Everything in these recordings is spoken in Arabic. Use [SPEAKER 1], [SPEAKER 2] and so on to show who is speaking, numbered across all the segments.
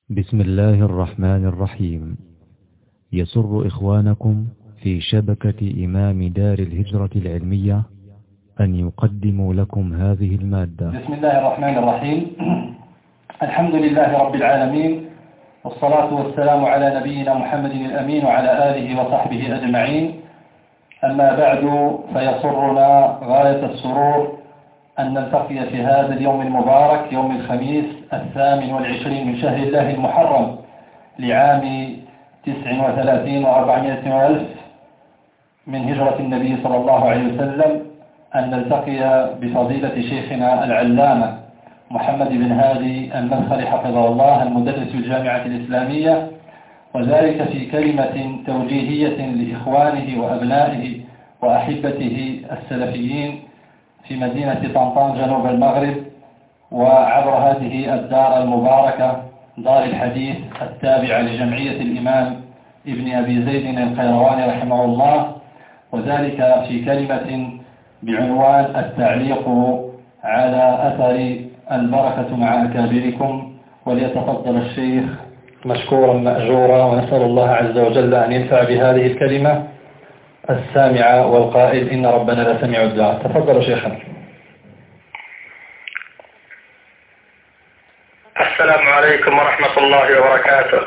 [SPEAKER 1] بسم الله الرحمن الرحيم. يسر إخوانكم في شبكة إمام دار الهجرة العلمية أن يقدموا لكم هذه المادة.
[SPEAKER 2] بسم الله الرحمن الرحيم. الحمد لله رب العالمين، والصلاة والسلام على نبينا محمد الأمين وعلى آله وصحبه أجمعين. أما بعد، فيسرنا غاية السرور أن نلتقي في هذا اليوم المبارك، يوم الخميس 28 من شهر الله المحرم لعام 39 و400 وألف من هجرة النبي صلى الله عليه وسلم، أن نلتقي بفضيلة شيخنا العلامة محمد بن هادي المدخلي حفظه الله، المدرس في الجامعة الإسلامية، وذلك في كلمة توجيهية لإخوانه وأبنائه وأحبته السلفيين في مدينة طنطان جنوب المغرب، وعبر هذه الدار المباركة دار الحديث التابعة لجمعية الإمام ابن أبي زيد القيرواني رحمه الله، وذلك في كلمة بعنوان التعليق على أثر البركة مع أكابركم. وليتفضل الشيخ مشكورا مأجورا، ونسأل الله عز وجل أن ينفع بهذه الكلمة السامع والقائل إن ربنا لسميع الدعاء. تفضل شيخنا.
[SPEAKER 3] السلام عليكم ورحمة الله وبركاته.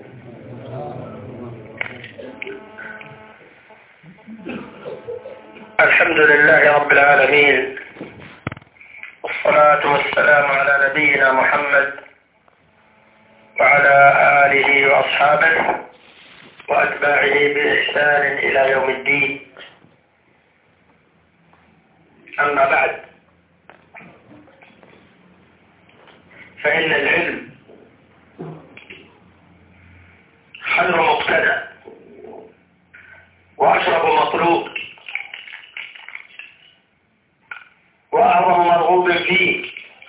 [SPEAKER 3] الحمد لله رب العالمين، والصلاة والسلام على نبينا محمد وعلى آله وأصحابه وأتباعه بإحسان إلى يوم الدين. أما بعد، فإن العلم خير مقتدى وأشرف مطلوب وأعظم مرغوب فيه،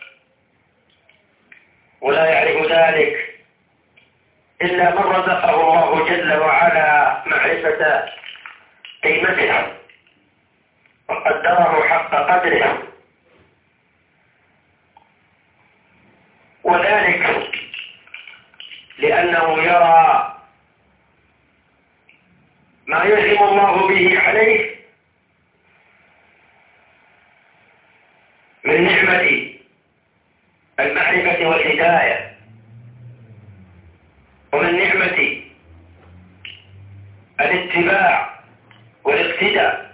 [SPEAKER 3] ولا يعرف ذلك إلا من رزقه الله جل وعلا معرفة قيمته وقدره حق قدره، وذلك لأنه يرى ما ينعم الله به عليه من نعمة المعرفة والهداية، ومن نعمة الاتباع والاقتداء،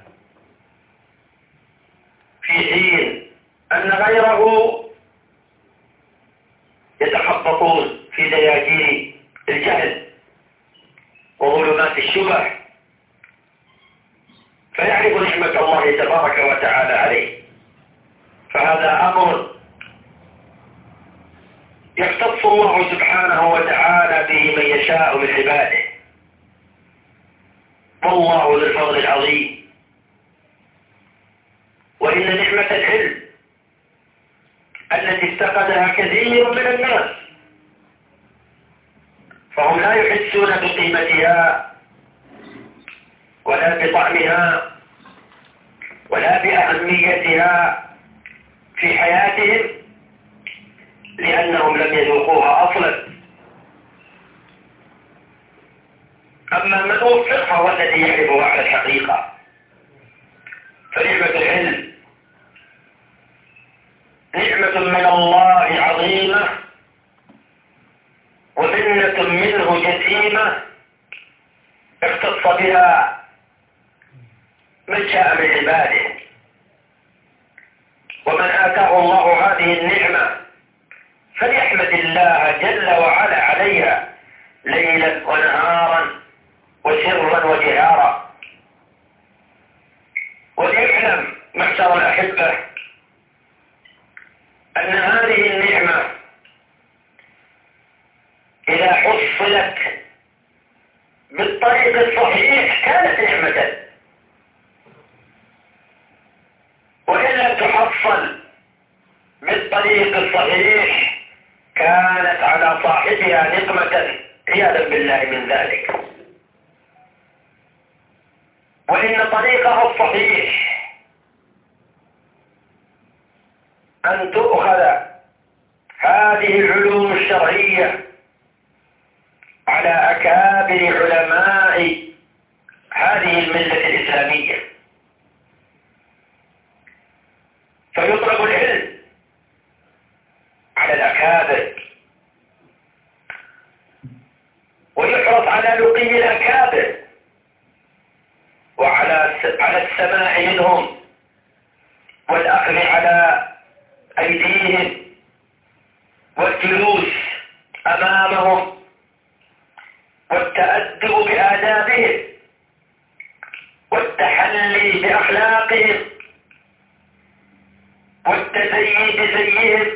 [SPEAKER 3] في حين أن غيره يتخبطون في دياجير الجهل وظلمات الشبه، فيعرف نعمة الله تبارك وتعالى عليه. فهذا أمر يختص الله سبحانه وتعالى به من يشاء من عباده، والله ذو الفضل العظيم. وإن نعمة العلم التي افتقدها كثير من الناس، فهم لا يحسون بقيمتها ولا بطعمها ولا بأهميتها في حياتهم، لأنهم لم يذوقوها أصلا. أما من وفق فهو الذي يعرفها على الحقيقة. فنعمة العلم نعمة من الله عظيمة، ومنة منه جسيمة اختص بها من شاء من عباده. ومن آتاه الله هذه النعمة فليحمد الله جل وعلا عليها ليلا ونهارا وسرا وجهارا. وليعلم معشر الأحبة أن هذه النعمة إذا حصلت بالطريق الصحيح كانت نعمة، وإن لم تحصل بالطريق الصحيح كانت على صاحبها نقمة، عياذا بالله من ذلك. وإن طريقها الصحيح أن تؤخذ هذه العلوم الشرعية على أكابر علماء هذه الملة الإسلامية، فيطلب العلم على الأكابر ويحرص على لقي الأكابر وعلى السماع منهم والأخذ على أيديهم والجلوس أمامهم والتأدب بآدابهم والتحلي بأخلاقهم والتزيي بزيهم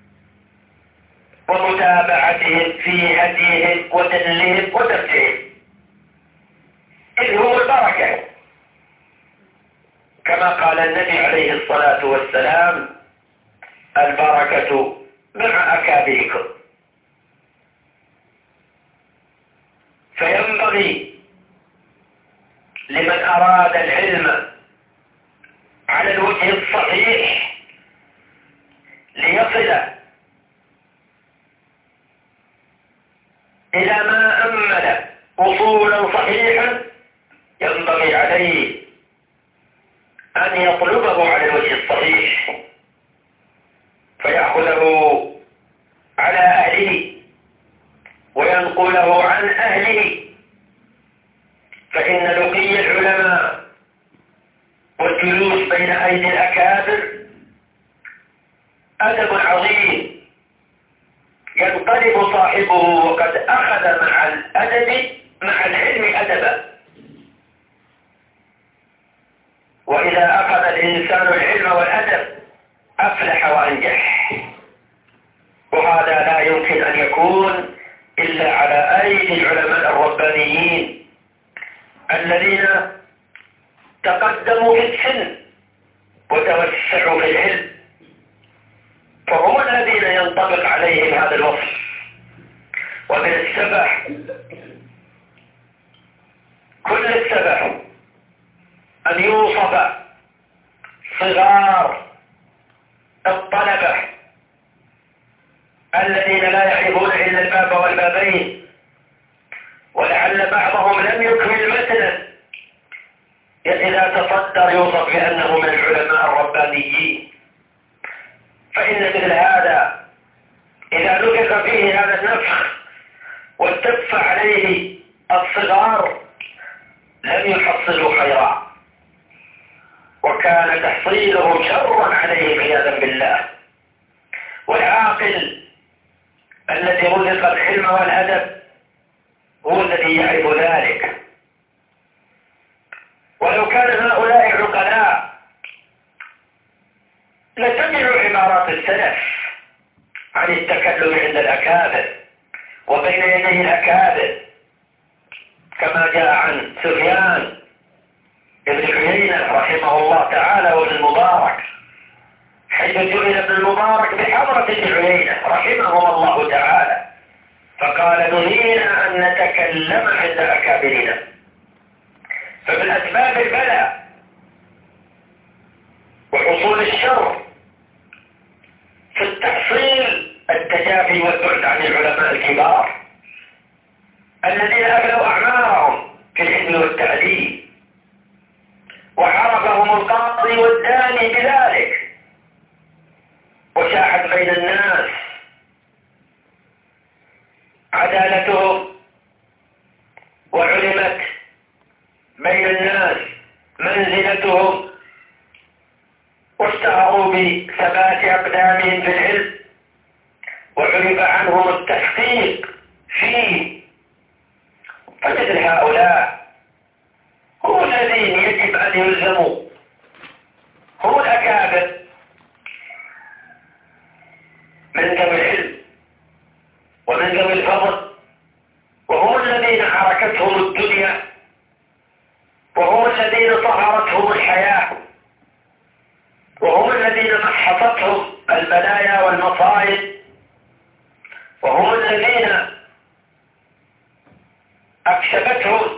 [SPEAKER 3] ومتابعتهم في هديهم ودلهم ودرسهم، إذ هم البركة كما قال النبي عليه الصلاة والسلام: البركة مع أكابركم. فينبغي لمن أراد العلم على الوجه الصحيح ليصل إلى ما أمل وصولا صحيحا، ينبغي عليه أن يطلبه على الوجه الصحيح فيأخذه على أهله وينقله عن أهله، فإن لقي العلماء والجلوس بين أيدي الأكابر أدب عظيم ينقلب صاحبه وقد أخذ مع الأدب مع العلم أدبا. وإذا أخذ الإنسان العلم والأدب أفلح وأنجح، وهذا لا يمكن أن يكون إلا على أيدي العلماء الربانيين الذين تقدموا في السن وتوسعوا في العلم، فهم الذين ينطبق عليهم هذا الوصف. ومن السبح كل السبح أن يوصف صغار الطلبة الذين لا يعرفون إلا الباب والبابين، ولعل بعضهم لم يكمل متنا إذا تصدر يوصف بأنه من العلماء الربانيين. فإن مثل هذا إذا نفخ فيه هذا النفخ واتف عليه الصغار لم يحصلوا خيرا، وكان تحصيله شرا عليه عياذا بالله. والعاقل الذي رزق العلم والأدب هو الذي يعرف ذلك. ولو كان هؤلاء عقلاء لسمعوا عبارات السلف عن التكلم عند الأكابر وبين يدي الأكابر، كما جاء عن سفيان ابن عيينة رحمه الله تعالى وابن المبارك، حيث جعل ابن المبارك بحضرة ابن عيينة رحمهم الله تعالى، فقال: نهينا أن نتكلم عند أكابرنا. فمن أسباب البلاء وحصول الشر في التحصيل التجافي والبعد عن العلماء الكبار الذين أبلوا أعمارهم في العلم والتعليم، وحرفهم القاضي والداني بذلك، وشاحت بين الناس عدالتهم، وعلمت بين الناس منزلتهم، واشتهروا بثبات أقدامهم في العلم، وعرف عنهم التحقيق فيه. فمثل هؤلاء هم الذين يجب أن يلزموا، هم الأكابر من ذوي العلم ومن ذوي الفضل، وهم الذين حركتهم الدنيا، وهم الذين طهرتهم الحياة، وهم الذين محصتهم البلايا والمصائب، وهم الذين أكسبتهم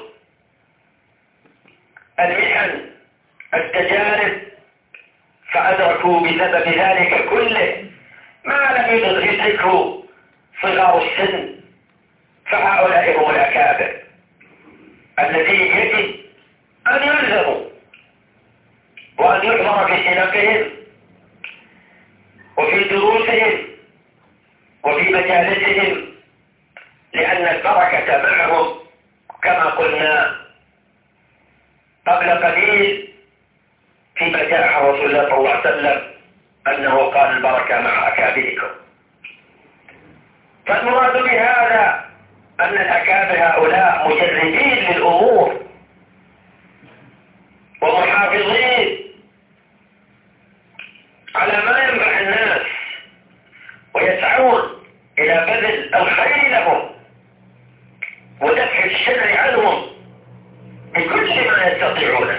[SPEAKER 3] المحن التجارب، فأدركوا بسبب ذلك كله ما لم يدركه صغار السن، فهؤلاء هم الأكابر الذين يجب أن يلزموا وأن يحضر في حلقهم وفي دروسهم وفي مجالسهم، لأن البركة معهم كما قلنا قبل قليل فيما جاء عن رسول الله صلى الله عليه وسلم أنه قال البركة مع أكابركم. فالمراد بهذا أن الأكابر هؤلاء مجربين للأمور ومحافظين على ما ينفع الناس ويسعون إلى بذل الخير لهم ودفع الشر عنهم بكل ما يستطيعونه،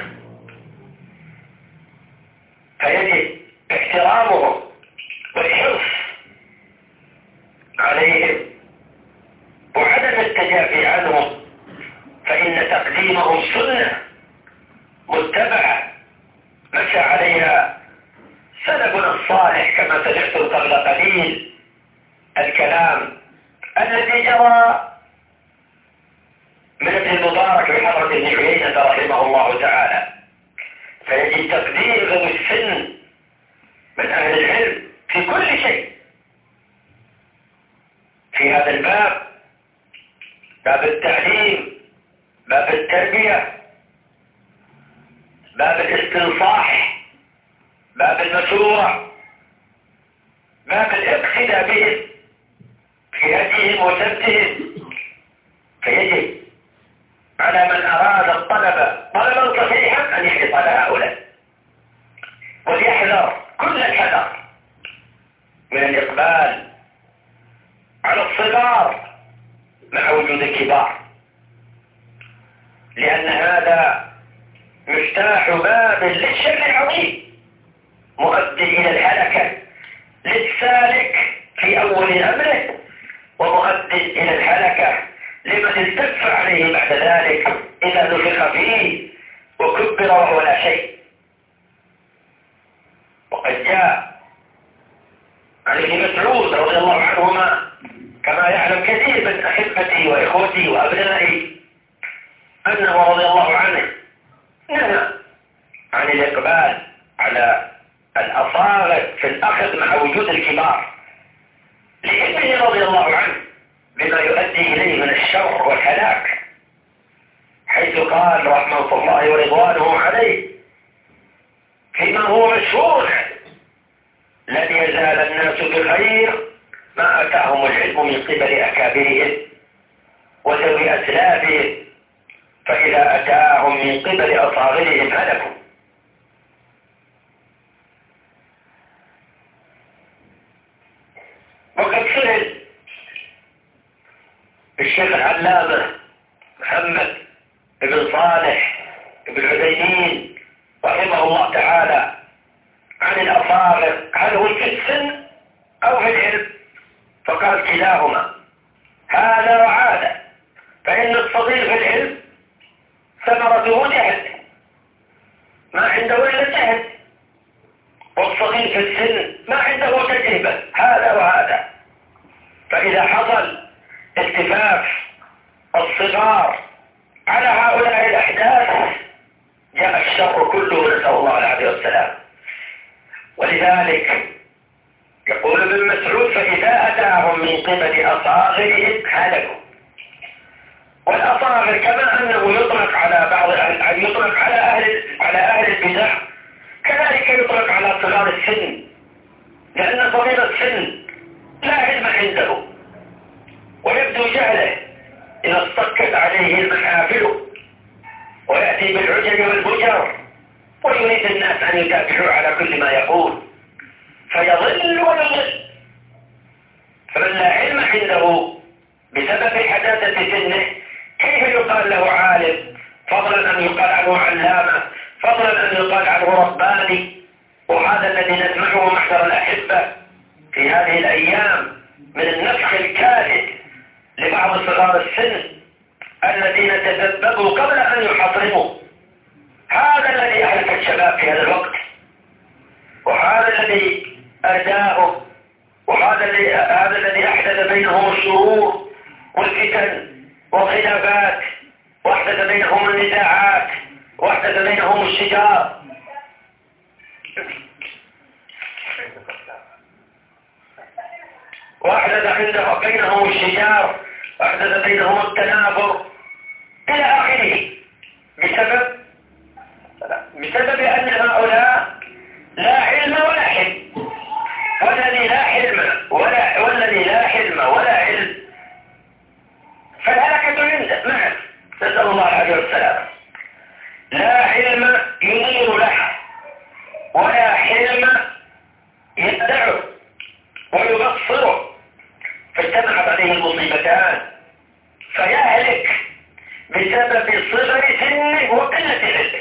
[SPEAKER 3] فيجب احترامهم والحرص عليهم وعدم التجافي عنهم، فإن تقديمهم سنة متبعة مشى عليها سلفنا الصالح كما سمعتم قبل قليل الكلام الذي جرى من ابن المبارك بحضرة ابن عيينة رحمه الله تعالى. فيجب تقديم ذوي السن من أهل العلم في كل شيء في هذا الباب، باب التعليم، باب التربية، باب الاستنصاح، باب المشورة، باب الاقتداء بهم في هديهم وسبتهم. فيجب على من أراد الطلب طلبا صحيحا أن يحرص على هؤلاء وليحذر كل الحذر من الإقبال على الصغار مع وجود الكبار، لأن هذا مفتاح باب للشر العظيم مؤدي إلى الهلكة للسالك في أول أمره، ومؤدي إلى الهلكة لمن استدفع عليه بعد ذلك إذا نفخ فيه وكبر وهو لا شيء. وقد جاء عن ابن مسعود رضي الله عنهما كما يعلم كثير من أحبتي وإخوتي وأبنائي أنه رضي الله عنه نهى عن الإقبال على الأصاغر في الأخذ مع وجود الكبار لابنه رضي الله عنه بما يؤدي إليه من الشر والهلاك، حيث قال رحمة الله ورضوانه عليه فيما هو مشهور: لن يزال الناس بخير ما أتاهم العلم من قبل أكابرهم وذوي أسلافهم، فإذا أتاهم من قبل أصاغرهم هلكوا. وقد سئل الشيخ العلامة محمد بن صالح بن عثيمين رحمه الله تعالى عن الأصاغر هل هو في السن أو في العلم؟ فقال كلاهما، هذا وهذا، فإن الصغير في العلم ثمرته جهد ما عنده إلا جهد، والصغير في السن ما عنده تجربة، هذا وهذا. فإذا حصل التفاف الصغار على هؤلاء الأحداث جاء الشر كله، نسأل الله العافية والسلام. ولذلك يقول ابن مسعود: فإذا أتاهم من قبل أصاغرهم هلكوا. والأصاغر كما أنه يطلق على بعض يطلق على أهل البدع، كذلك يطلق على صغار السن، لأن صغير السن لا علم عنده ويبدو جهله إذا اصطكت عليه المحافل، ويأتي بالعجل والبجر ويريد الناس أن يتابعوا على كل ما يقول فيضل ويضل. فمن لا علم عنده بسبب حداثة سنه كيف يقال له عالم، فضلا أن يقال عنه علامة، فضلا أن يقال عنه رباني؟ وهذا الذي نسمعه محضر الأحبة في هذه الأيام من النفخ الكاذب لبعض صغار السن الذين تسببوا قبل أن يحطموا. هذا الذي أهلك الشباب في هذا الوقت، وهذا الذي أرداهم، وهذا الذي أحدث بينهم الشرور والفتن والخلافات، واحدث بينهم النزاعات، واحدث بينهم الشجار، بينهم الشجار، واحدث بينهم التنافر إلى آخره، بسبب أن هؤلاء لا علم ولا حلم، والذي لا حلم ولا علم فالهلكة عنده معه، نسأل الله العافية والسلامة. لا علم ينير له ولا حلم يدعه ويبصره، فاجتمعت عليه المصيبتان فيهلك بسبب صغر سنه وقلة علمه.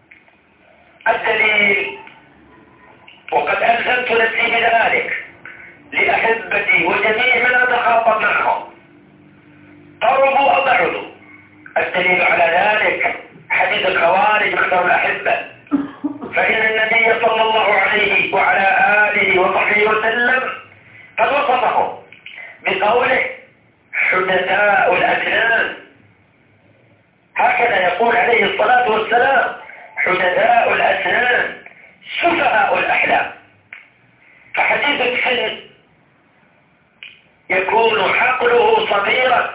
[SPEAKER 3] الدليل، وقد ألزمت نفسي بذلك لأحبتي وجميع من أتخاطب معهم قربوا أو بعدوا. الدليل على ذلك حديث الخوارج مثل الأحبة، فإن النبي صلى الله عليه وعلى آله وصحبه وسلم قد وصفهم بقوله حدثاء الأسنان، هكذا يقول عليه الصلاة والسلام: حدثاء الأسنان سفهاء الأحلام. فحديث السن يكون عقله صغيرا،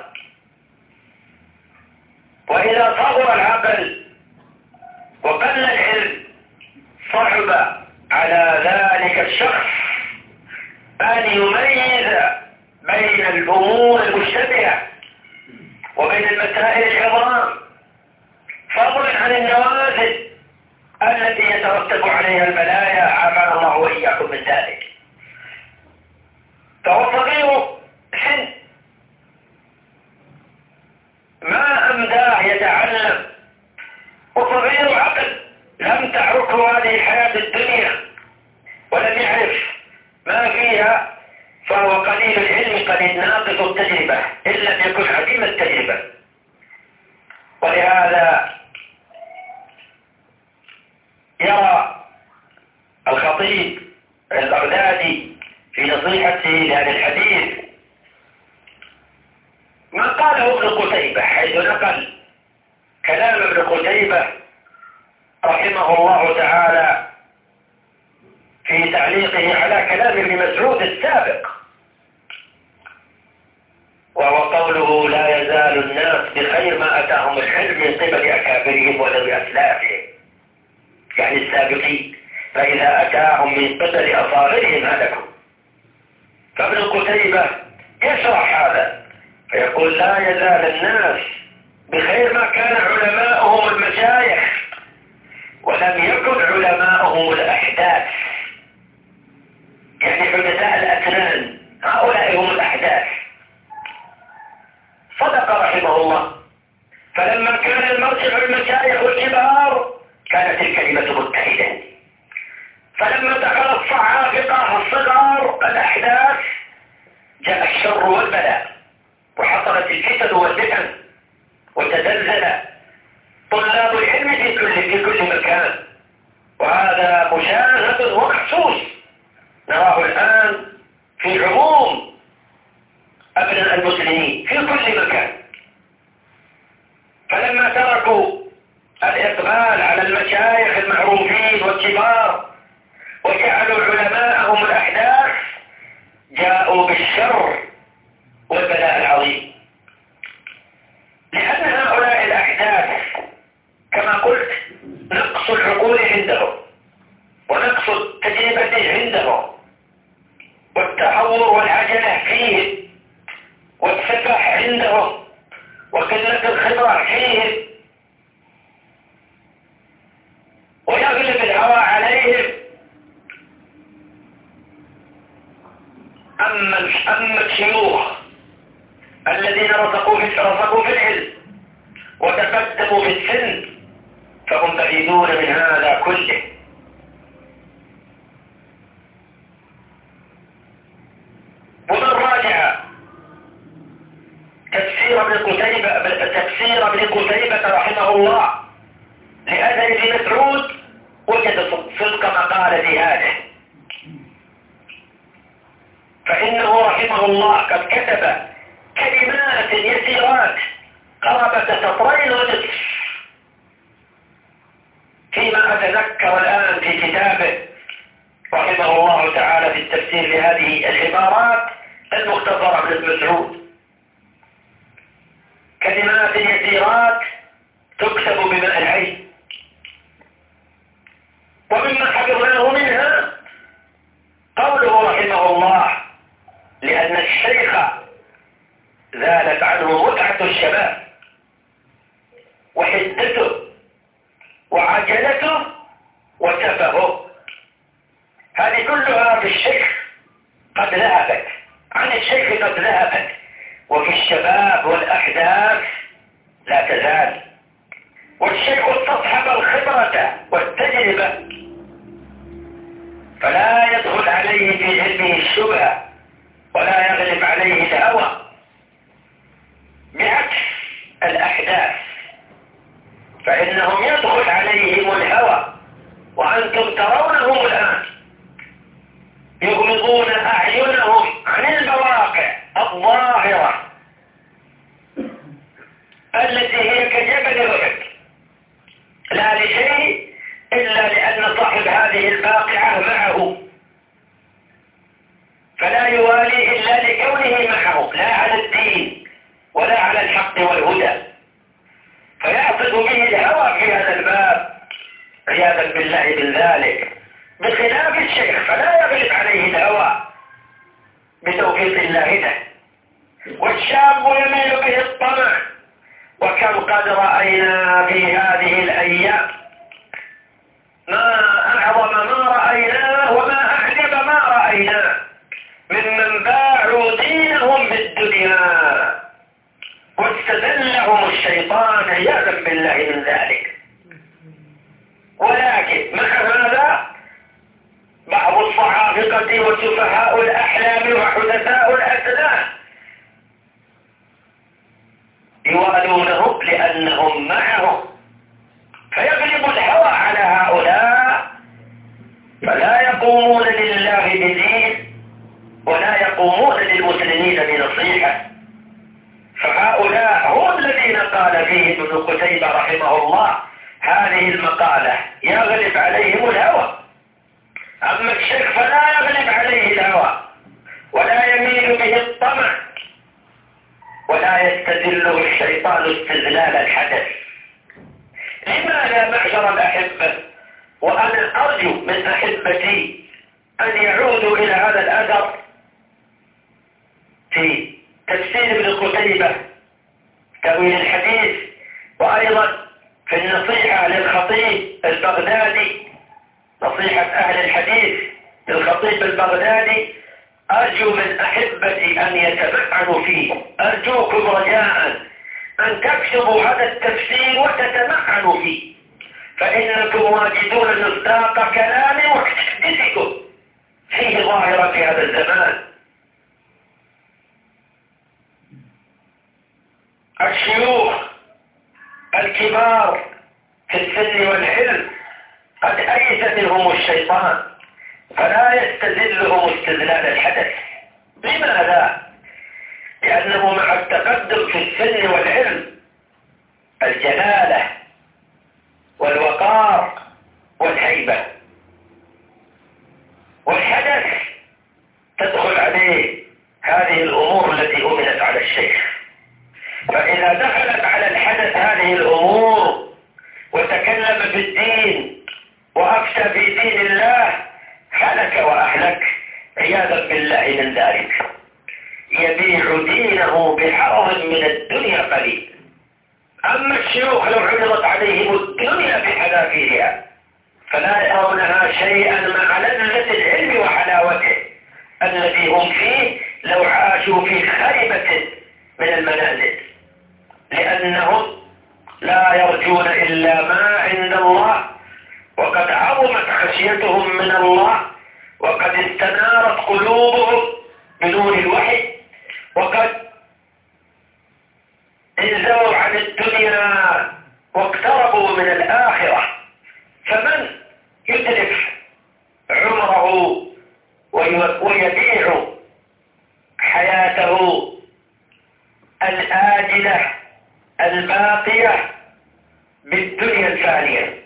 [SPEAKER 3] وإذا صغر العقل وقل العلم صعب على ذلك الشخص أن يميز بين الأمور المشتبهة وبين المسائل العظام، فضلا عن النوازل التي يترتب عليها البلايا، عافانا الله وإياكم من ذلك. فهو صغير سن، ما أمداه يتعلم، وصغير عقل لم تعرفه هذه الحياة الدنيا ولم يعرف ما فيها، فهو قليل العلم قليل ناقص التجربة إن لم يكن عديم التجربة. ولهذا يرى الخطيب البغدادي في نصيحته لأهل الحديث ما قاله ابن قتيبة، حيث نقل كلام ابن قتيبة رحمه الله تعالى في تعليقه على كلام ابن مسعود السابق، وهو قوله: لا يزال الناس بخير ما أتاهم العلم من قبل أكابرهم وذوي أسلافهم، يعني السابقين، فإذا أتاهم من قبل أصاغرهم هلكوا. فابن قتيبة يشرح هذا فيقول: لا يزال الناس بخير ما كان علماؤهم المشايخ ولم يكن علماؤهم الأحداث، يعني حدثاء الأسنان، هؤلاء هم الأحداث. صدق رحمه الله، فلما كان المرجع المشايخ الكبار كانت الكلمة متحدة، فلما دخل الصعافقة الصغار الأحداث جاء الشر والبلاء، وحصلت الفتن والفتن، وتزلزل طلاب العلم في كل مكان، وهذا مشاهد ومحسوس نراه الآن في عموم أبناء المسلمين في كل مكان. فلما تركوا الإقبال على المشايخ المعروفين والكبار وجعلوا علماءهم الأحداث جاءوا بالشر والبلاء العظيم، لأن هؤلاء الأحداث كما قلت نقص العقول عندهم ونقص التجربة عندهم والتهور والعجلة فيهم والسفح عندهم وقلة الخبرة فيهم، ويغلب الهوى عليهم. أما الشيوخ الذين رسخوا في العلم وتقدموا في السن فهم بعيدون من هذا كله. ومن راجع تفسير ابن قتيبة رحمه الله لأثر ابن مسعود وجد صدق مقالة هذه، فإنه رحمه الله قد كتب كلمات يسيرات قرابة سطرين ونصف فيما أتذكر الآن في كتابه رحمه الله تعالى في التفسير لهذه العبارات المختصرة من ابن مسعود. كلمات يسيرات تكتب بماء العين. ومما حفظناه منها قوله رحمه الله: لأن الشيخ زالت عنه متعة الشباب وحدته وعجلته وتفهه. هذه كلها في الشيخ قد ذهبت، عن الشيخ قد ذهبت، وفي الشباب والأحداث لا تزال. والشيخ استصحب الخبرة والتجربة فلا يدخل عليه في علمه الشبهة ولا يغلب عليه الهوى، بعكس الأحداث فإنهم يدخل عليهم الهوى وأنتم ترونهم الآن يغمضون أعينهم عن الواقع الظاهرة التي هي كجبل أحد، لا لشيء إلا لأن صاحب هذه الواقعة معه، فلا يواليه إلا لكونه معه، لا على الدين ولا على الحق والهدى، فيعصد به الهوى في هذا الباب عياذا بالله من ذلك، بخلاف الشيخ فلا يغلب عليه الهوى بتوفيق الله له. والشاب يميل به الطمع، وكم قد رأينا في هذه الأيام ما أعظم ما رأيناه وما أعجب ما رأيناه ممن باعوا دينهم بالدنيا واستذلهم الشيطان عياذا بالله من ذلك. ولكن مع هذا بعض الصعافقة وسفهاء الأحلام وحدثاء الأسنان يوالونهم لأنهم معهم، فيغلب الهوى على هؤلاء فلا يقومون لله بدين ولا يقومون للمسلمين بنصيحة. فهؤلاء هم الذين قال فيهم ابن قتيبة رحمه الله هذه المقالة: يغلب عليهم الهوى. أما الشيخ فلا يغلب عليه الهوى ولا يميل به الطمع ولا يستذله الشيطان استذلال الحدث. لماذا معشر الأحبة وأنا أرجو من أحبتي أن يعودوا إلى هذا الأثر في تفسير ابن قتيبة تأويل الحديث، وأيضا في النصيحة للخطيب البغدادي، نصيحة أهل الحديث للخطيب البغدادي، أرجو من أحبتي أن يتمعنوا فيه. أرجوكم رجاء أن تكتبوا هذا التفسير وتتمعنوا فيه، فإنكم واجدون مصداق كلام محدثكم فيه ظاهرة في هذا الزمان. الشيوخ الكبار في السن والعلم قد أيس منهم الشيطان فلا يستذلهم استذلال الحدث. لماذا؟ لأنه مع التقدم في السن والعلم الجلالة والوقار والهيبة، والحدث تدخل عليه هذه الأمور التي أمنت على الشيخ. فإذا دخلت على الحدث هذه الأمور وتكلم في الدين وأفتى في دين الله هلك وأهلك عياذا بالله من ذلك. يبيع دينه بعرض من الدنيا قليل. أما الشيوخ لو عرضت عليهم الدنيا بحذافيرها فلا يرونها شيئا مع لذة العلم وحلاوته الذي هم فيه لو عاشوا في خيبة من المنازل، لأنهم لا يرجون إلا ما عند الله، وقد عظمت خشيتهم من الله، وقد استنارت قلوبهم بنور الوحي، وقد انزلوا عن الدنيا واقتربوا من الآخرة. فمن يتلف عمره ويبيع حياته الآجلة الباقية بالدنيا الفانية.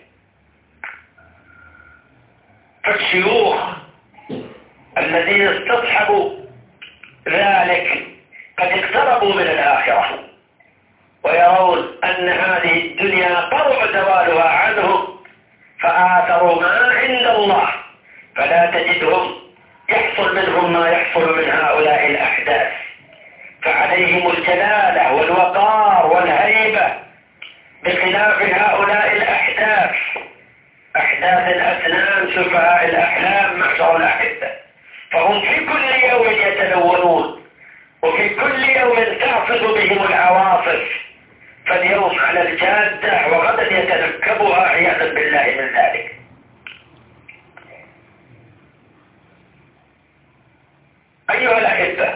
[SPEAKER 3] فالشيوخ الذين استصحبوا ذلك قد اقتربوا من الآخرة ويرون أن هذه الدنيا قرب زوالها عنهم، فآثروا ما عند الله، فلا تجدهم يحصل منهم ما يحصل من هؤلاء الأحداث، فعليهم الجلالة والوقار والهيبة بخلاف هؤلاء الأحداث، أحداث الأسنان سفهاء الأحلام معشر الأحبة، فهم في كل يوم يتلونون وفي كل يوم تعصف بهم العواصف، فاليوم على الجادة وغدا يتنكبها عياذا بالله من ذلك. أيها الأحبة،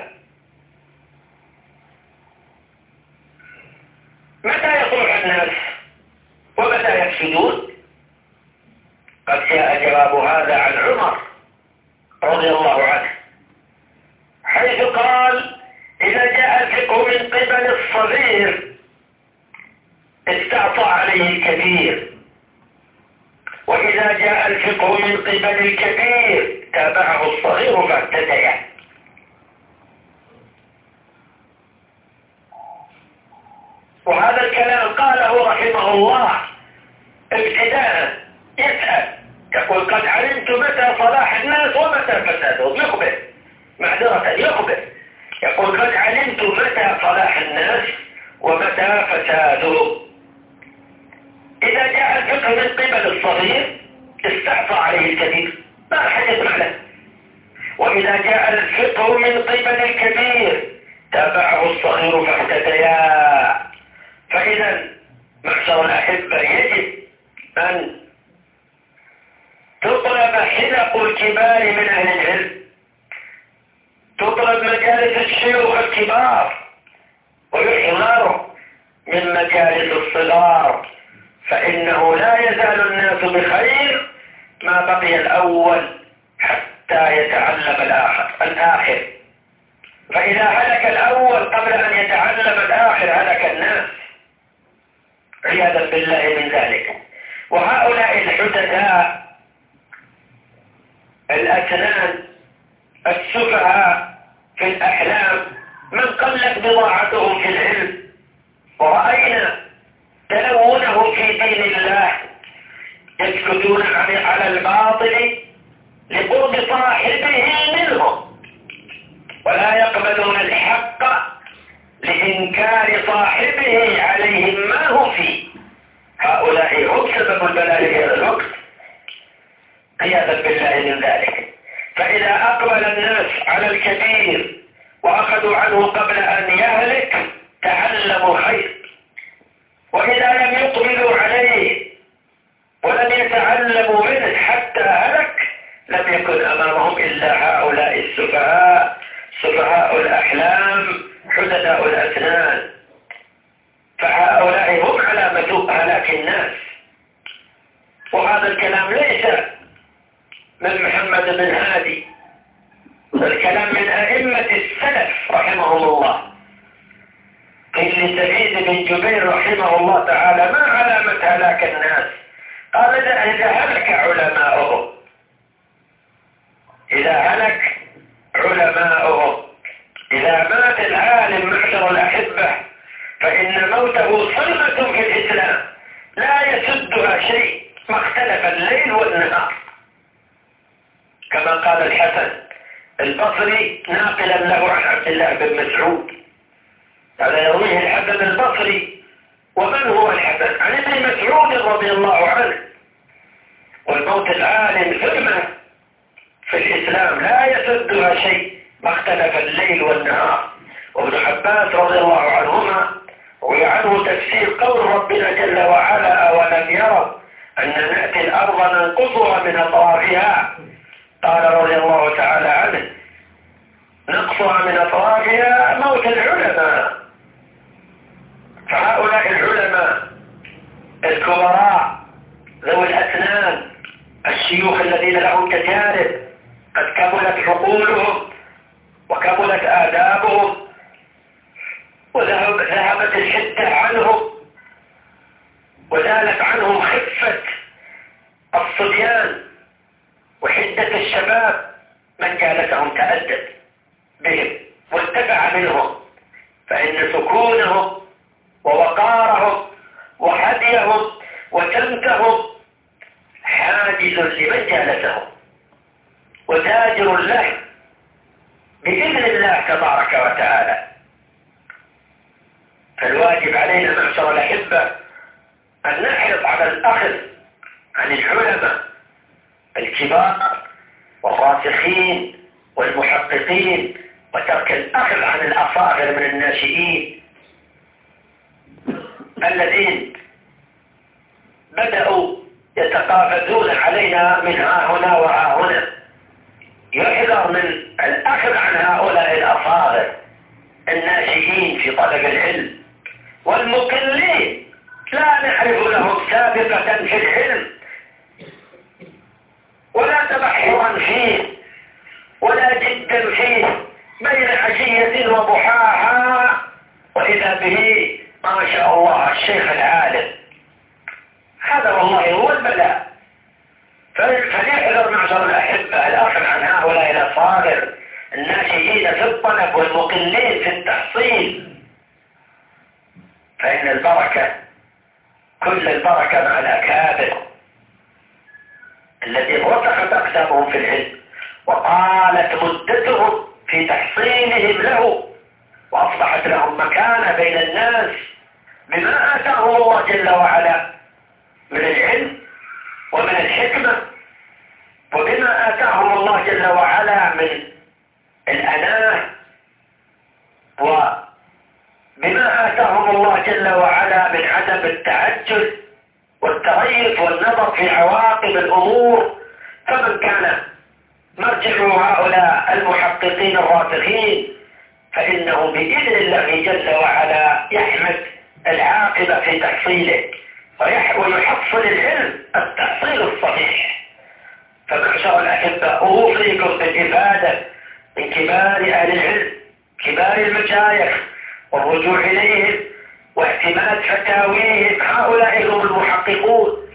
[SPEAKER 3] متى يصلح الناس ومتى يفسدون؟ قد جاء جواب هذا عن عمر رضي الله عنه، حيث قال: إذا جاء الفقه من قبل الصغير استعطى عليه الكبير، وإذا جاء الفقه من قبل الكبير تابعه الصغير فاهتدى. وهذا الكلام قاله رحمه الله ابتداء، يسأل يقول: قد علمت متى صلاح الناس ومتى فسادهم، يخبر معذرة يخبر، يقول: قد علمت متى صلاح الناس ومتى فسادهم. إذا جاء الفقه من قبل الصغير استعصى عليه الكبير، ما أحد يسمع له، وإذا جاء الفقه من قبل الكبير تابعه الصغير فاهتديا. فإذا معشر الأحبة يجب أن تطلب حلق الكبار من أهل العلم، تطلب مجالس الشيوخ الكبار ويحذر من مجالس الصغار، فإنه لا يزال الناس بخير ما بقي الأول حتى يتعلم الآخر، فإذا هلك الأول قبل أن يتعلم الآخر هلك الناس عياذا بالله من ذلك. وهؤلاء الحدثاء الأسنان السفهاء في الأحلام من قلت بضاعتهم في العلم، ورأينا تلونهم في دين الله، يسكتون على الباطل لقرب صاحبه منهم، ولا يقبلون الحق لإنكار صاحبه عليهم ما هم فيه. هؤلاء هم سبب البلاء في هذا الوقت عياذا بالله من ذلك. فإذا أقبل الناس على الكبير وأخذوا عنه قبل أن يهلك تعلموا خير، وإذا لم يقبلوا عليه ولم يتعلموا منه حتى هلك لم يكن أمامهم إلا هؤلاء السفهاء، سفهاء الأحلام، حدثاء الأسنان، فهؤلاء هم علامة هلاك الناس. وهذا الكلام ليس من محمد بن هادي، الكلام من أئمة السلف رحمهم الله. قيل لسعيد بن جبير رحمه الله تعالى: ما علامة هلاك الناس؟ قال: إذا هلك علماؤهم، إذا هلك علماؤهم. إذا مات العالم معشر الأحبة فإن موته صلمة في الإسلام لا يسدها شيء، ما اختلف الليل والنهار، كما قال الحسن البصري ناقلا له عن عبد الله بن مسعود، هذا يرويه الحسن البصري. ومن هو الحسن؟ عن ابن مسعود رضي الله عنه. والموت العالم ثلمة في الإسلام لا يسدها شيء، ما اختلف الليل والنهار. وابن عباس رضي الله عنهما وعنه تفسير قول ربنا جل وعلا: أولم يروا أن نأتي الأرض ننقصها من أطرافها، قال رضي الله تعالى عنه: نقصها من أطرافها موت العلماء. فهؤلاء العلماء الكبراء ذوي الأسنان، الشيوخ الذين لهم تجارب، قد كملت عقولهم وكملت آدابهم وذهبوا يجب علينا معشر الأحبة أن نحرص على الأخذ عن العلماء الكبار والراسخين والمحققين، وترك الأخذ عن الأصاغر من الناشئين الذين بدأوا يتقافزون علينا من ها هنا وها هنا. يحذر من الأخذ عن هؤلاء الأصاغر الناشئين في طلب العلم والمقلين لا نعرف لهم سابقة في العلم ولا تبحرا فيه ولا جدا فيه، بين عشية وضحاها وإذا به ما شاء الله الشيخ العالم. هذا والله هو البلاء. فليحذر معشر الأحبة الأخذ عن هؤلاء الأصاغر الناشئين في الطلب والمقلين في التحصيل، فإن البركة كل البركة مع الأكابر الذين رسخت أقدامهم في العلم وطالت مدتهم في تحصيلهم له، وأصبحت لهم مكانة بين الناس بما آتاهم الله جل وعلا من العلم ومن الحكمة، وبما آتاهم الله جل وعلا من الأناة، وبما آتاهم الله جل وعلا من عدم التعجل والتريث والنظر في عواقب الأمور. فمن كان مرجع هؤلاء المحققين الراسخين فإنه بإذن الله جل وعلا يحمد العاقبة في تحصيله ويحصل العلم التحصيل الصحيح. فمعشر الأحبة أوصيكم بالإفادة من كبار أهل العلم كبار المشايخ والرجوع إليهم واعتماد فتاويهم. هؤلاء هم المحققون،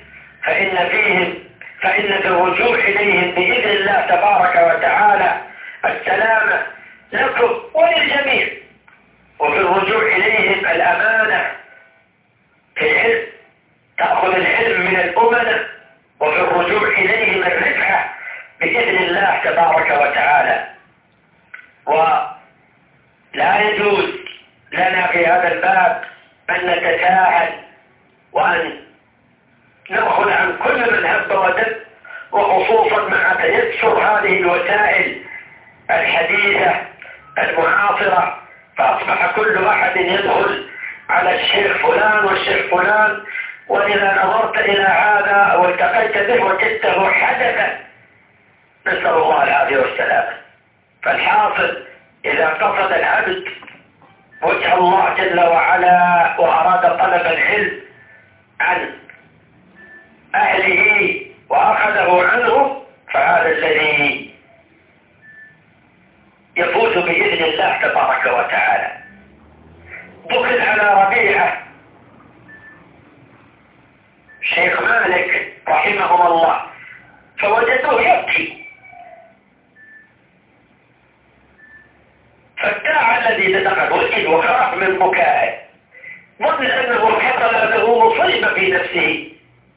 [SPEAKER 3] فإن بالرجوع إليهم بإذن الله تبارك وتعالى السلامة لكم وللجميع، وفي الرجوع إليهم الأمانة في العلم، تأخذ العلم من الأمنة، وفي الرجوع إليهم الرفعة بإذن الله تبارك وتعالى. ولا يجوز لنا في هذا الباب أن نتساهل وأن نأخذ عن كل من هب ودب، وخصوصا مع تيسر هذه الوسائل الحديثة المعاصرة، فأصبح كل واحد يدخل على الشيخ فلان والشيخ فلان، وإذا نظرت إلى هذا أو التقيت به وجدته حدثا، نسأل الله العافية والسلامة. فالحاصل إذا قصد العبد وجه الله جل وعلا وأراد طلب العلم عن أهله وأخذه عنه، فهذا الذي يفوز بإذن الله تبارك وتعالى. دخل على ربيعة شيخ مالك رحمه الله فوجدوه يبكي، فالداعي الذي دخل وجد وخاف من بكائه، ظن أنه حصل له مصيبة في نفسه،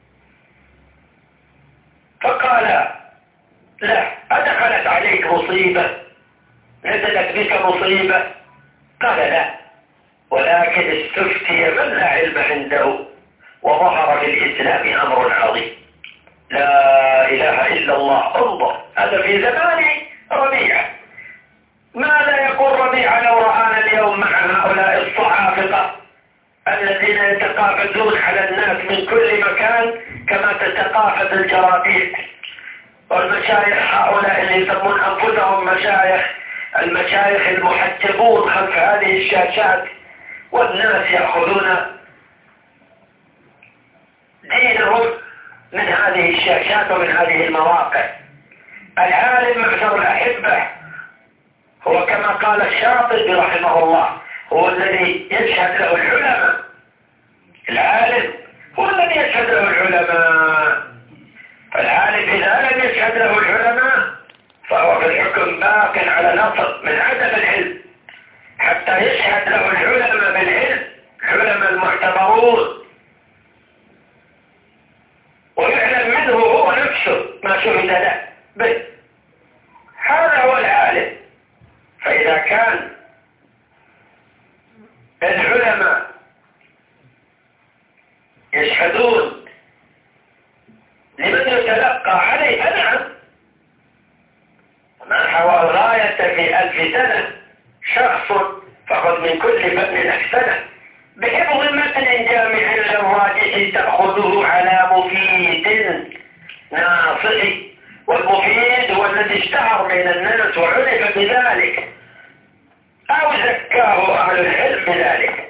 [SPEAKER 3] فقال لا، أدخلت عليك مصيبة؟ نزلت بك مصيبة؟ قال لا، ولكن استفتي من لا علم عنده وظهر في الإسلام أمر عظيم. لا إله إلا الله. انظر، هذا في زمان ربيعة. ماذا يقول ربيعة لو رآنا اليوم مع هؤلاء الصعافقة الذين يتقافزون على الناس من كل مكان كما تتقافز الجرابيع، والمشايخ هؤلاء اللي يسمون أنفسهم مشايخ، المشايخ المحجبون خلف هذه الشاشات، والناس يأخذون دينهم من هذه الشاشات ومن هذه المواقع. العالم معشر الأحبة هو كما قال الشاطبي رحمه الله هو الذي يشهد له العلماء. العالم هو الذي يشهد له العلماء، فالعالم إذا لم يشهد له العلماء فهو في الحكم باق على نصب من عدم العلم حتى يشهد له العلماء بالعلم، العلماء المعتبرون، ويعلم منه هو نفسه ما شهد له به. هذا هو العالم. فإذا كان العلماء يشهدون لمن يتلقى عليه. نعم، من حوى الغاية في 1000 سنة شخص فخذ من كل فن أحسنه بحفظ متن جامع للراجح تأخذه على مفيد ناصح. والمفيد هو الذي اشتهر بين الناس وعرف بذلك أو زكاه أهل العلم بذلك.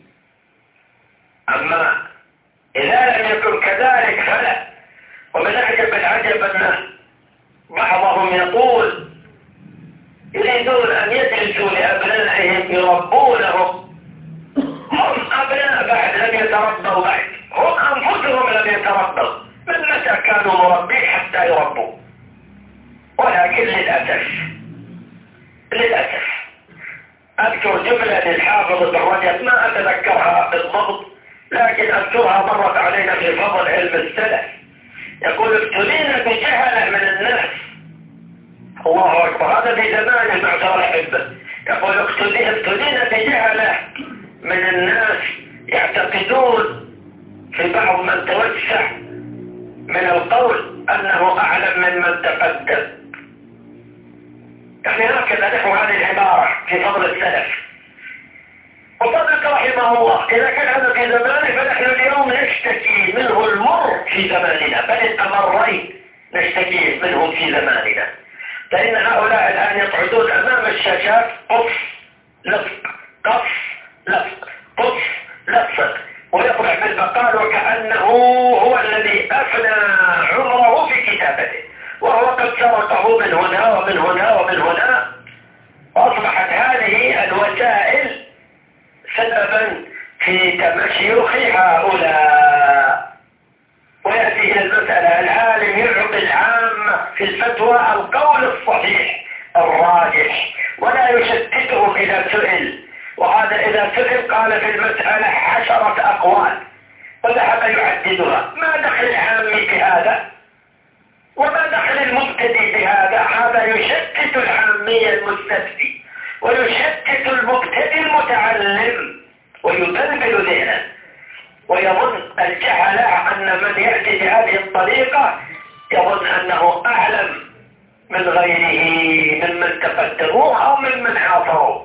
[SPEAKER 3] أما إذا لم يكن كذلك فلا. ومن أعجب العجب أن بعضهم يقول يريدون أن يجلسوا لأبنائهم يربونهم. هم أبناء بعد لم يتربوا بعد، هم أنفسهم لم يتربوا. من متى كانوا مربين حتى يربوا؟ ولكن للأسف أذكر جملة للحافظ ابن رجب ما أتذكرها بالضبط، لكن أذكرها مرت علينا في فضل علم السلف. يقول ابتلينا بجهلة من الناس. الله أكبر، هذا في زمان معشر الأحبة. يقول ابتلينا بجهلة من الناس يعتقدون في بعض من توسع من القول أنه أعلم من تقدم. يعني هكذا نحو هذه العبارة في فضل السلف. وصدق رحمه الله إذا كان هذا في زمانه فنحن اليوم نشتكي منه المر في زماننا، بل الأمرين نشتكي منهم في زماننا. فإن هؤلاء الآن يقعدون أمام الشاشات قص لصق قص لصق قص لصق، ويطلع بالبقال وكأنه هو الذي أفنى عمره في كتابته، وهو قد سرقه من هنا ومن هنا ومن هنا. وأصبحت هذه الوسائل سببا في تمشيخ هؤلاء. ويأتي إلى المسألة العالم يعطي العامة في الفتوى القول الصحيح الراجح ولا يشتتهم إذا سئل. وهذا إذا سئل قال في المسألة 10 أقوال وذهب يعددها. ما دخل العامي بهذا وما دخل المبتدئ بهذا؟ هذا يشتت العامي المستفتي ويشتت المبتدئ المتعلم ويبلبل ذهنه، ويظن الجهلة أن من يأتي بهذه الطريقة يظن أنه أعلم من غيره ممن تقدموه أو ممن عاصروه.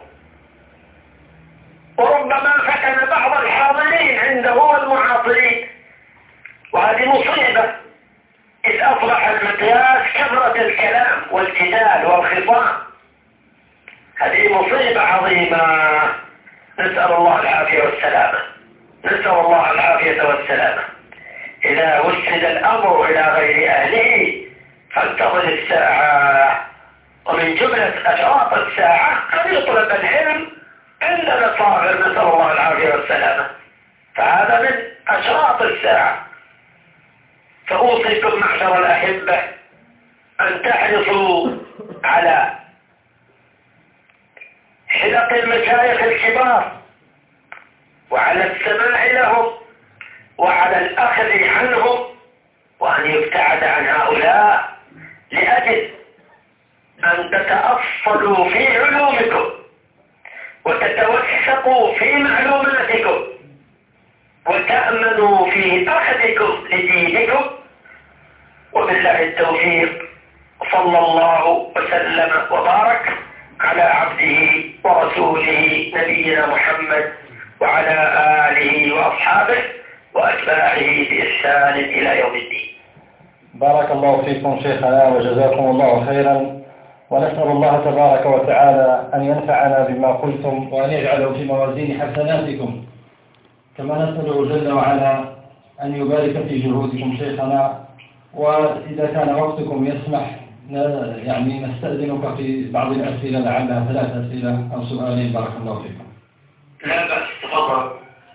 [SPEAKER 3] وربما فتن بعض الحاضرين عنده والمعاصرين، وهذه مصيبة إذ أصبح المقياس كثرة الكلام والجدال والخصام. هذه مصيبة عظيمة، نسأل الله العافية والسلامة. نسأل الله العافية والسلامة. إذا وسد الأمر إلى غير أهله فانتظر الساعة. ومن جملة أشراط الساعة أن يطلب العلم عند المصاغر، نسأل الله العافية والسلامة. فهذا من أشراط الساعة. فأوصيكم معشر الأحبة أن تحرصوا على حلق المشايخ الكبار وعلى السماع لهم وعلى الأخذ عنهم، وأن يبتعد عن هؤلاء لأجل أن تتأصلوا في علومكم وتتوثقوا في معلوماتكم وتأمنوا في أخذكم لدينكم. وبالله التوفيق. صلى الله وسلم وبارك على عبده ورسوله نبينا محمد وعلى آله وأصحابه وأتباعه بإحسان إلى يوم الدين.
[SPEAKER 2] بارك الله فيكم شيخنا وجزاكم الله خيرا، ونسأل الله تبارك وتعالى أن ينفعنا بما قلتم وأن يجعله في موازين حسناتكم، كما نسأله جل وعلا أن يبارك في جهودكم شيخنا. وإذا كان وقتكم يسمح يعني نستأذنك في بعض الأسئلة، لعلها 3 أسئلة أو سؤالين. بارك الله فيكم.
[SPEAKER 3] لا بأس، تفضل.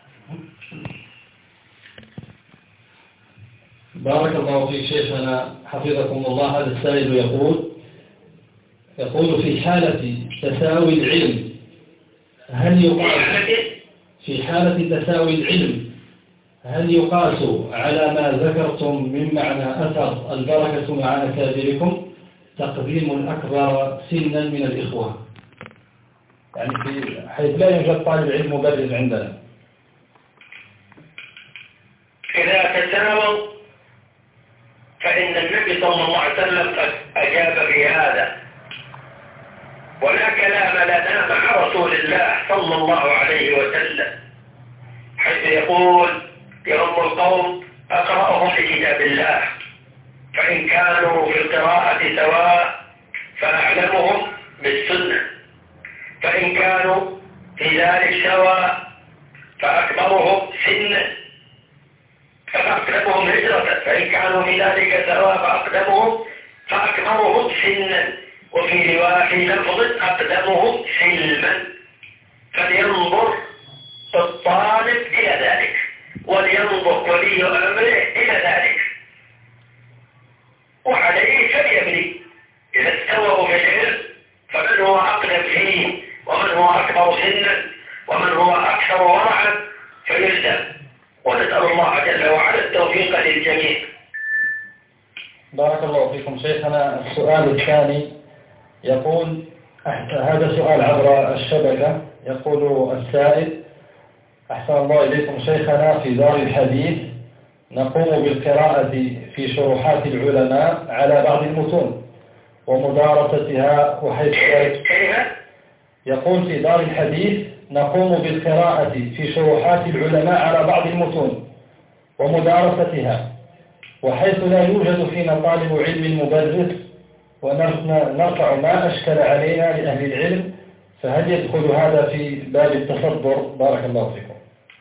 [SPEAKER 2] بارك الله فيك شيخنا حفظكم الله. هذا السائل يقول في حالة تساوي العلم هل يقاس في حالة تساوي العلم هل يقاس على ما ذكرتم من معنى أثر البركة مع أكابركم تقديم الأكبر سنا من الإخوة، يعني حيث لا يوجد طالب علم مبرز عندنا؟
[SPEAKER 3] في النبي صلى الله عليه وسلم قد أجاب في هذا، ولا كلام لنا مع رسول الله صلى الله عليه وسلم، حيث يقول يوم القوم أقرأهم لكتاب الله، فإن كانوا في القراءة سواء فأعلمهم بالسنة، فإن كانوا في ذلك سواء فأكبرهم سنا فأقدمهم هجرة، فإن كانوا في ذلك سواء فأكبرهم سنا، وفي رواية لفظ أقدمهم سلما. فلينظر الطالب إلى ذلك، ولينظر ولي أمره إلى ذلك، وعليه فليبني. إذا استووا في العلم فمن هو أقدم فيه، ومن هو أكبر سنا، ومن هو أكثر ورعا فيلزم، ونسأل الله جل وعلا التوفيق للجميع.
[SPEAKER 2] بارك الله فيكم شيخنا. السؤال الثاني يقول، هذا سؤال عبر الشبكة، يقول السائل: أحسن الله إليكم شيخنا، في دار الحديث نقوم بالقراءة في شروحات العلماء على بعض المتون ومدارستها، وحيث يقول في دار الحديث نقوم بالقراءة في شروحات العلماء على بعض المتون ومدارستها، وحيث لا يوجد فينا طالب علم مبرر، ونرفع ما أشكل علينا لأهل العلم، فهل يدخل هذا في باب التصدر؟ بارك الله فيكم.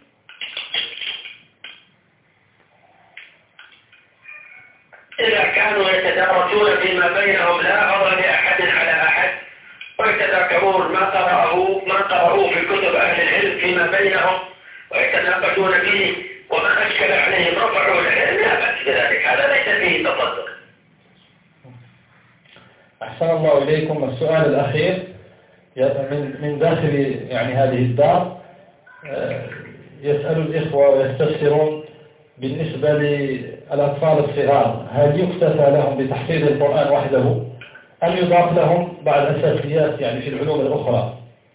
[SPEAKER 3] إذا كانوا يتدارسون فيما بينهم لا فضل لأحد على أحد، ويتذاكرون ما قرأوه في كتب أهل العلم فيما بينهم ويتناقشون فيه، وما أشكل عليهم رفعوا العلم، لا بأس بذلك، هذا ليس فيه تصدق.
[SPEAKER 2] أحسن الله إليكم. السؤال الأخير من داخل هذه الدار، يسأل الإخوة ويستفسرون بالنسبة للأطفال الصغار، هل يكتفى لهم بتحفيظ القرآن وحده، أم يضاف لهم بعض الأساسيات في العلوم الأخرى؟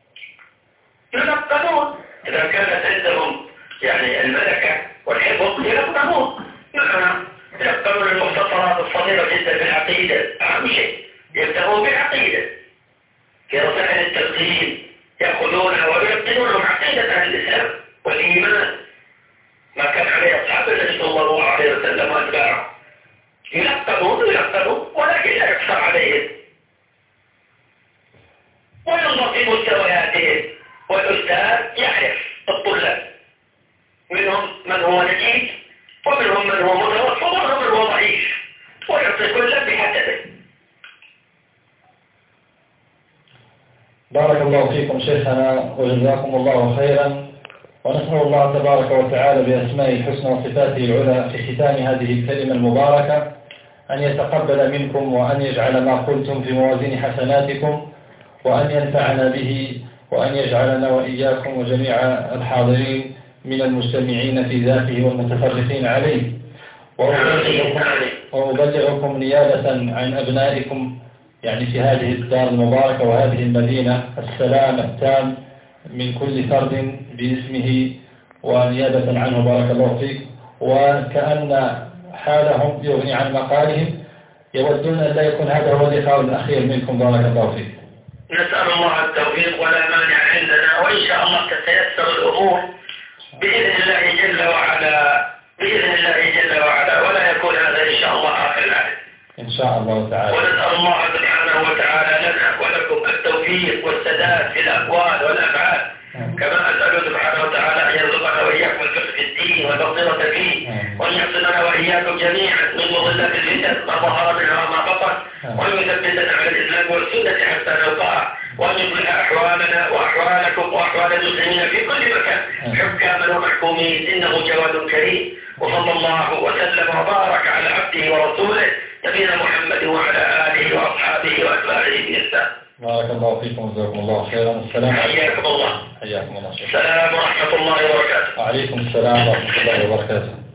[SPEAKER 3] يلقنون إذا كانت عندهم الملكة والحفظ، يلقنون المختصرات الصغيرة جدا بالعقيدة، أهم شيء يبدأون بالعقيدة في رسائل التلقين، يأخذونها ويلقنونهم عقيدة أهل الإسلام والإيمان، ما كان عليه أصحاب النبي صلى الله عليه وسلم وأتباعه. يلقنون ولكن لا يقصر عليهم، وينظر في مستوياتهم، والأستاذ يعرف الطلاب، منهم من هو نجيب، ومنهم من هو متوسط، ومنهم من هو ضعيف، ويعطي كلا بحسبه.
[SPEAKER 2] بارك الله فيكم شيخنا وجزاكم الله خيرا، ونسأل الله تبارك وتعالى بأسمائه الحسنى وصفاته العلى في ختام هذه الكلمة المباركة أن يتقبل منكم، وأن يجعل ما قلتم في موازين حسناتكم، وأن ينفعنا به، وأن يجعلنا وإياكم وجميع الحاضرين من المستمعين في ذاته والمتفرقين عليه. وأبلغكم نيابة عن أبنائكم في هذه الدار المباركة وهذه المدينة السلام التام من كل فرد باسمه ونيابة عنه، بارك الله فيك. وكأن حالهم يغني عن مقالهم، يودون أن لا يكون هذا هو اللقاء الأخير منكم، بارك الله فيك.
[SPEAKER 3] نسأل الله التوفيق ولا مانع عندنا، وإن شاء الله تتيسر الأمور بإذن الله جل وعلا، بإذن الله جل وعلا، ولا يكون هذا إن شاء الله آخر العهد
[SPEAKER 2] إن شاء الله تعالى.
[SPEAKER 3] ونسأل الله سبحانه وتعالى لنا ولكم التوفيق والسداد في الأقوال والأفعال، كما أسأل سبحانه وتعالى أن يرزقنا وإياكم الفقه في الدين والبصيرة فيه، وأن يحسننا وإياكم جميعا من مضلات الفتن ما ظهر منها وما بطن، وأن يثبتنا على الإسلام والسنة حتى نلقاه، وأن يصلح أحوالنا وأحوالكم وأحوال المسلمين في كل مكان حكاما ومحكومين، إنه جواد كريم. وصلى الله وسلم وبارك على عبده ورسوله نبينا محمد وعلى آله وأصحابه وأتباعه بإحسان.
[SPEAKER 2] بارك الله فيكم وجزاكم الله خيرا. السلام عليكم.
[SPEAKER 3] حياكم الله.
[SPEAKER 2] حياكم الله.
[SPEAKER 3] السلام ورحمة الله وبركاته.
[SPEAKER 2] وعليكم السلام ورحمة الله وبركاته.